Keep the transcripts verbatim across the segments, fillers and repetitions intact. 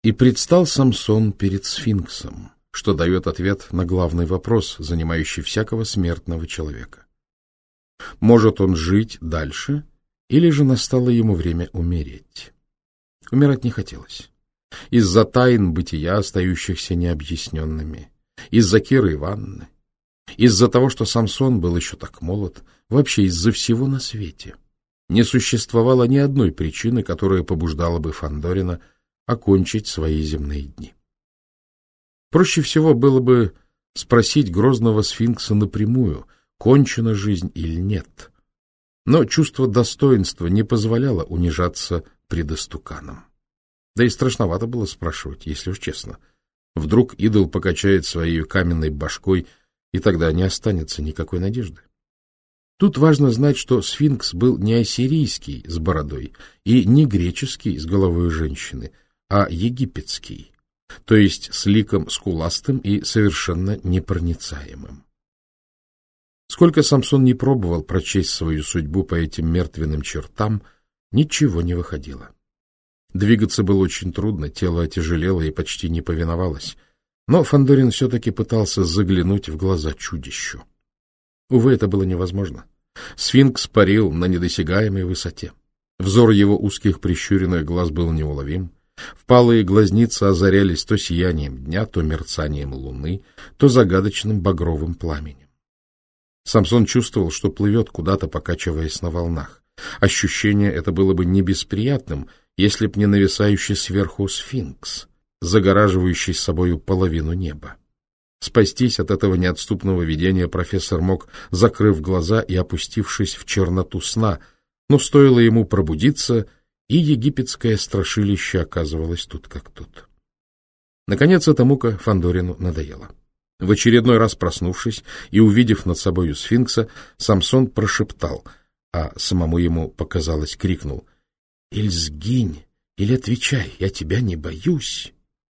И предстал Самсон перед сфинксом, что дает ответ на главный вопрос, занимающий всякого смертного человека. Может он жить дальше, или же настало ему время умереть? Умирать не хотелось. Из-за тайн бытия, остающихся необъясненными, из-за Киры Ивановны, из-за того, что Самсон был еще так молод, вообще из-за всего на свете. Не существовало ни одной причины, которая побуждала бы Фандорина окончить свои земные дни. Проще всего было бы спросить грозного сфинкса напрямую, кончена жизнь или нет. Но чувство достоинства не позволяло унижаться пред истуканом. Да и страшновато было спрашивать, если уж честно. Вдруг идол покачает своей каменной башкой, и тогда не останется никакой надежды. Тут важно знать, что сфинкс был не ассирийский с бородой и не греческий с головой женщины, а египетский, то есть с ликом скуластым и совершенно непроницаемым. Сколько Самсон не пробовал прочесть свою судьбу по этим мертвенным чертам, ничего не выходило. Двигаться было очень трудно, тело отяжелело и почти не повиновалось, но Фандорин все-таки пытался заглянуть в глаза чудищу. Увы, это было невозможно. Сфинкс парил на недосягаемой высоте. Взор его узких прищуренных глаз был неуловим. Впалые глазницы озарялись то сиянием дня, то мерцанием луны, то загадочным багровым пламенем. Самсон чувствовал, что плывет куда-то, покачиваясь на волнах. Ощущение это было бы не бесприятным, если б не нависающий сверху сфинкс, загораживающий собою половину неба. Спастись от этого неотступного видения профессор мог, закрыв глаза и опустившись в черноту сна, но стоило ему пробудиться, и египетское страшилище оказывалось тут как тут. Наконец эта мука Фандорину надоела. В очередной раз проснувшись и увидев над собою сфинкса, Самсон прошептал, а самому ему, показалось, крикнул: «Иль сгинь, или отвечай, я тебя не боюсь».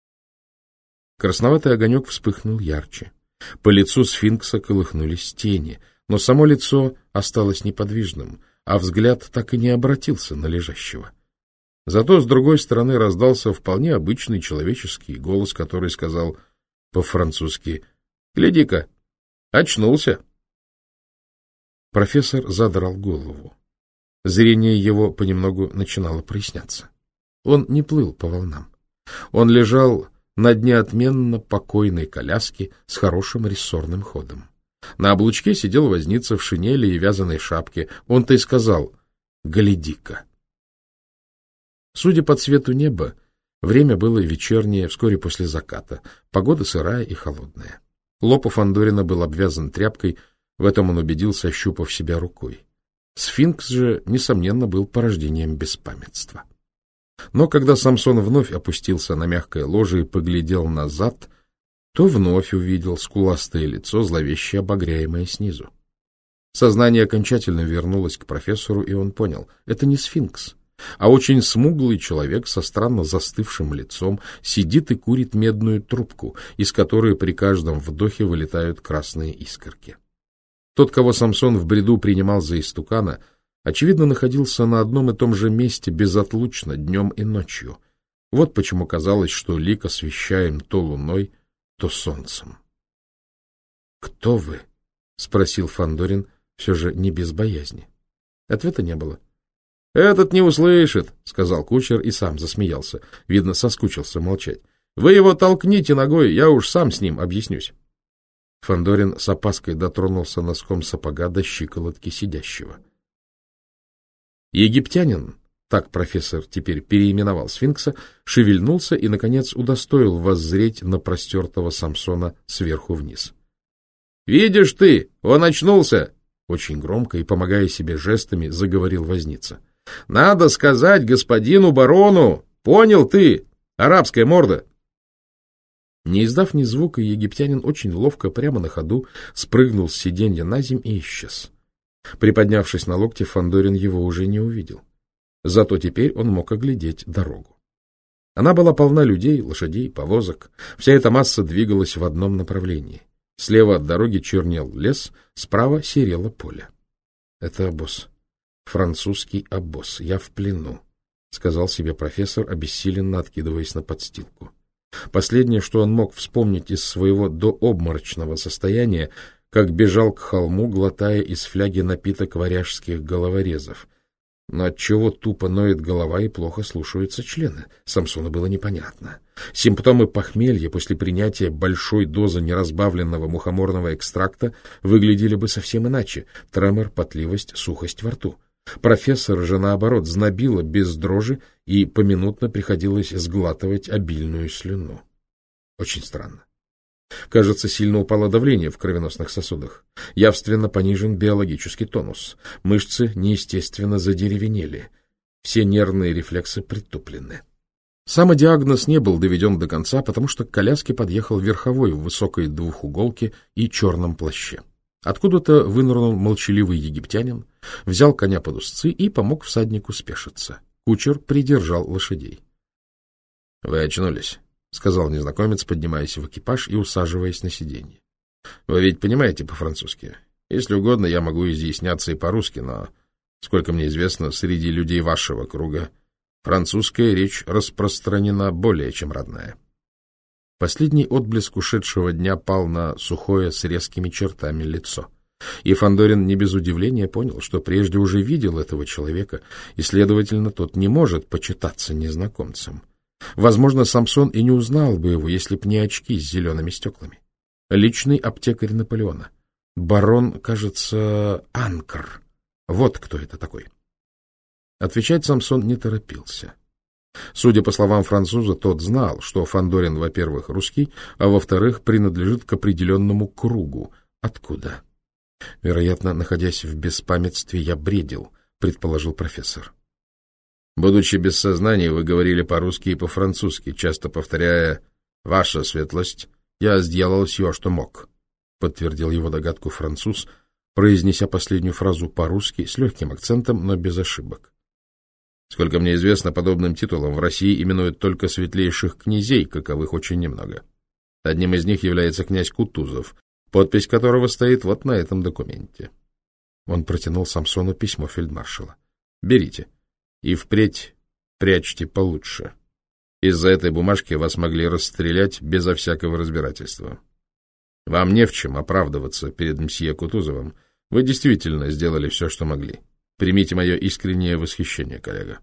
Красноватый огонек вспыхнул ярче. По лицу сфинкса колыхнулись тени, но само лицо осталось неподвижным, а взгляд так и не обратился на лежащего. Зато с другой стороны раздался вполне обычный человеческий голос, который сказал по-французски: «Гляди-ка, очнулся». Профессор задрал голову. Зрение его понемногу начинало проясняться. Он не плыл по волнам. Он лежал на дне отменно покойной коляски с хорошим рессорным ходом. На облучке сидел возница в шинели и вязаной шапке. Он-то и сказал: «Гляди-ка». Судя по цвету неба, время было вечернее, вскоре после заката. Погода сырая и холодная. Лоб у Фандорина был обвязан тряпкой, в этом он убедился, ощупав себя рукой. Сфинкс же, несомненно, был порождением беспамятства. Но когда Самсон вновь опустился на мягкое ложе и поглядел назад, то вновь увидел скуластое лицо, зловеще обогряемое снизу. Сознание окончательно вернулось к профессору, и он понял — это не сфинкс, а очень смуглый человек со странно застывшим лицом сидит и курит медную трубку, из которой при каждом вдохе вылетают красные искорки. Тот, кого Самсон в бреду принимал за истукана, очевидно, находился на одном и том же месте безотлучно днем и ночью. Вот почему казалось, что лик освещаем то луной, то солнцем. — Кто вы? — спросил Фандорин, все же не без боязни. Ответа не было. — Этот не услышит, — сказал кучер и сам засмеялся. Видно, соскучился молчать. — Вы его толкните ногой, я уж сам с ним объяснюсь. Фандорин с опаской дотронулся носком сапога до щиколотки сидящего. Египтянин, так профессор теперь переименовал сфинкса, шевельнулся и, наконец, удостоил воззреть на простертого Самсона сверху вниз. — Видишь ты, он очнулся! — очень громко и, помогая себе жестами, заговорил возница. — Надо сказать господину барону! Понял ты, арабская морда! Не издав ни звука, египтянин очень ловко прямо на ходу спрыгнул с сиденья на земь и исчез. Приподнявшись на локте, Фандорин его уже не увидел. Зато теперь он мог оглядеть дорогу. Она была полна людей, лошадей, повозок. Вся эта масса двигалась в одном направлении. Слева от дороги чернел лес, справа серело поле. Это обоз. Французский обоз. Я в плену. сказал себе профессор, обессиленно откидываясь на подстилку. Последнее, что он мог вспомнить из своего дообморочного состояния, как бежал к холму, глотая из фляги напиток варяжских головорезов. Но отчего тупо ноет голова и плохо слушаются члены, Самсону было непонятно. Симптомы похмелья после принятия большой дозы неразбавленного мухоморного экстракта выглядели бы совсем иначе: тремор, потливость, сухость во рту. Профессор же, наоборот, знобило без дрожи, и поминутно приходилось сглатывать обильную слюну. Очень странно. Кажется, сильно упало давление в кровеносных сосудах. Явственно понижен биологический тонус. Мышцы неестественно задеревенели. Все нервные рефлексы притуплены. Самодиагноз не был доведен до конца, потому что к коляске подъехал верховой в высокой двухуголке и черном плаще. Откуда-то вынырнул молчаливый египтянин, взял коня под узцы и помог всаднику спешиться. Кучер придержал лошадей. — Вы очнулись, — сказал незнакомец, поднимаясь в экипаж и усаживаясь на сиденье. — Вы ведь понимаете по-французски. Если угодно, я могу изъясняться и по-русски, но, сколько мне известно, среди людей вашего круга французская речь распространена более чем родная. Последний отблеск ушедшего дня пал на сухое с резкими чертами лицо. И Фандорин не без удивления понял, что прежде уже видел этого человека, и, следовательно, тот не может почитаться незнакомцем. Возможно, Самсон и не узнал бы его, если б не очки с зелеными стеклами. Личный аптекарь Наполеона. Барон, кажется, Анкр. Вот кто это такой. Отвечать Самсон не торопился. Судя по словам француза, тот знал, что Фандорин, во-первых, русский, а во-вторых, принадлежит к определенному кругу. Откуда? Вероятно, находясь в беспамятстве, я бредил, предположил профессор. Будучи без сознания, вы говорили по-русски и по-французски, часто повторяя «Ваша светлость, я сделал все, что мог», подтвердил его догадку француз, произнеся последнюю фразу по-русски с легким акцентом, но без ошибок. Сколько мне известно, подобным титулом в России именуют только светлейших князей, каковых очень немного. Одним из них является князь Кутузов, подпись которого стоит вот на этом документе. Он протянул Самсону письмо фельдмаршала. Берите. И впредь прячьте получше. Из-за этой бумажки вас могли расстрелять безо всякого разбирательства. Вам не в чем оправдываться перед мсье Кутузовым. Вы действительно сделали все, что могли. Примите мое искреннее восхищение, коллега.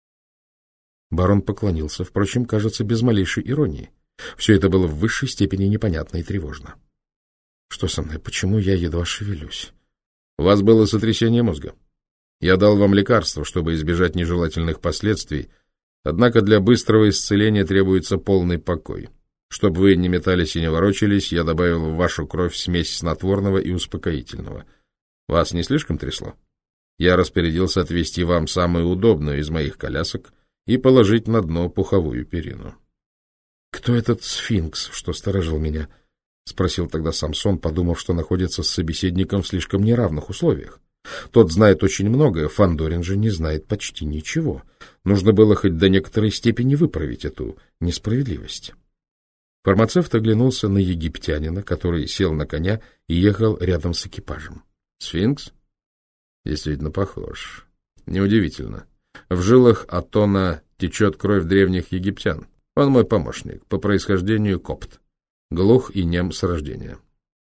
Барон поклонился, впрочем, кажется, без малейшей иронии. Все это было в высшей степени непонятно и тревожно. Что со мной? Почему я едва шевелюсь? У вас было сотрясение мозга. Я дал вам лекарство, чтобы избежать нежелательных последствий, однако для быстрого исцеления требуется полный покой. Чтобы вы не метались и не ворочались, я добавил в вашу кровь смесь снотворного и успокоительного. Вас не слишком трясло? Я распорядился отвезти вам самую удобную из моих колясок и положить на дно пуховую перину. — Кто этот сфинкс, что сторожил меня? — спросил тогда Самсон, подумав, что находится с собеседником в слишком неравных условиях. Тот знает очень многое, Фандорин же не знает почти ничего. Нужно было хоть до некоторой степени выправить эту несправедливость. Фармацевт оглянулся на египтянина, который сел на коня и ехал рядом с экипажем. — Сфинкс? Действительно похож. Неудивительно. В жилах Атона течет кровь древних египтян. Он мой помощник, по происхождению копт. Глух и нем с рождения.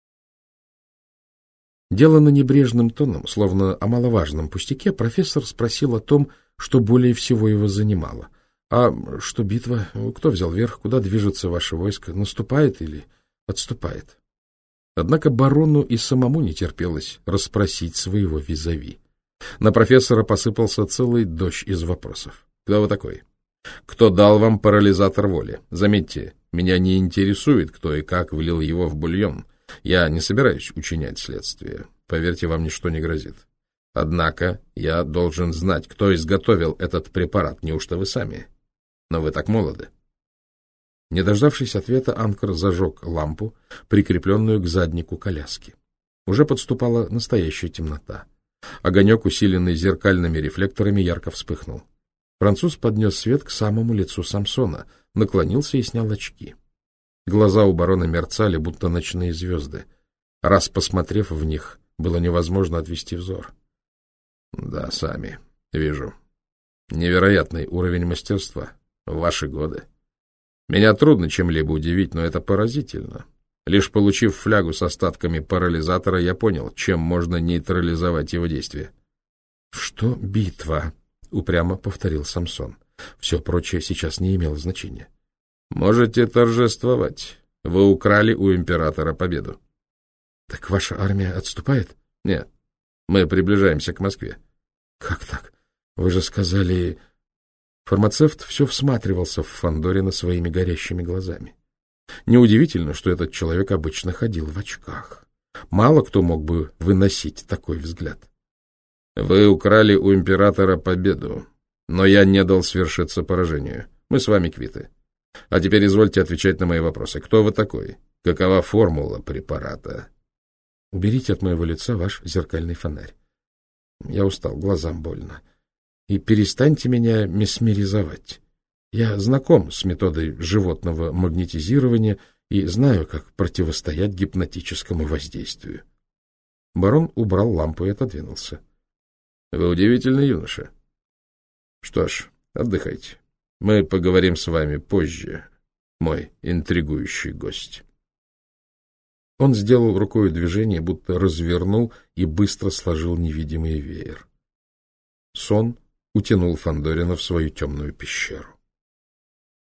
Делано небрежным тоном, словно о маловажном пустяке, профессор спросил о том, что более всего его занимало. А что битва? Кто взял верх? Куда движется ваше войско? Наступает или отступает? Однако барону и самому не терпелось расспросить своего визави. На профессора посыпался целый дождь из вопросов. Кто вы такой? Кто дал вам парализатор воли? Заметьте, меня не интересует, кто и как влил его в бульон. Я не собираюсь учинять следствие. Поверьте, вам ничто не грозит. Однако я должен знать, кто изготовил этот препарат. Неужто вы сами? Но вы так молоды. Не дождавшись ответа, Анкр зажег лампу, прикрепленную к заднику коляски. Уже подступала настоящая темнота. Огонек, усиленный зеркальными рефлекторами, ярко вспыхнул. Француз поднес свет к самому лицу Самсона, наклонился и снял очки. Глаза у барона мерцали, будто ночные звезды. Раз посмотрев в них, было невозможно отвести взор. — Да, сами. Вижу. Невероятный уровень мастерства. В ваши годы. Меня трудно чем-либо удивить, но это поразительно. Лишь получив флягу с остатками парализатора, я понял, чем можно нейтрализовать его действие. — Что битва? — упрямо повторил Самсон. Все прочее сейчас не имело значения. — Можете торжествовать. Вы украли у императора победу. — Так ваша армия отступает? — Нет. Мы приближаемся к Москве. — Как так? Вы же сказали... Фармацевт все всматривался в Фандорина своими горящими глазами. Неудивительно, что этот человек обычно ходил в очках. Мало кто мог бы выносить такой взгляд. — Вы украли у императора победу, но я не дал свершиться поражению. Мы с вами квиты. А теперь извольте отвечать на мои вопросы. Кто вы такой? Какова формула препарата? Уберите от моего лица ваш зеркальный фонарь. Я устал, глазам больно. И перестаньте меня месмеризовать. Я знаком с методой животного магнетизирования и знаю, как противостоять гипнотическому воздействию. Барон убрал лампу и отодвинулся. — Вы удивительный юноша. Что ж, отдыхайте. Мы поговорим с вами позже, мой интригующий гость. Он сделал рукой движение, будто развернул и быстро сложил невидимый веер. Сон утянул Фандорина в свою темную пещеру.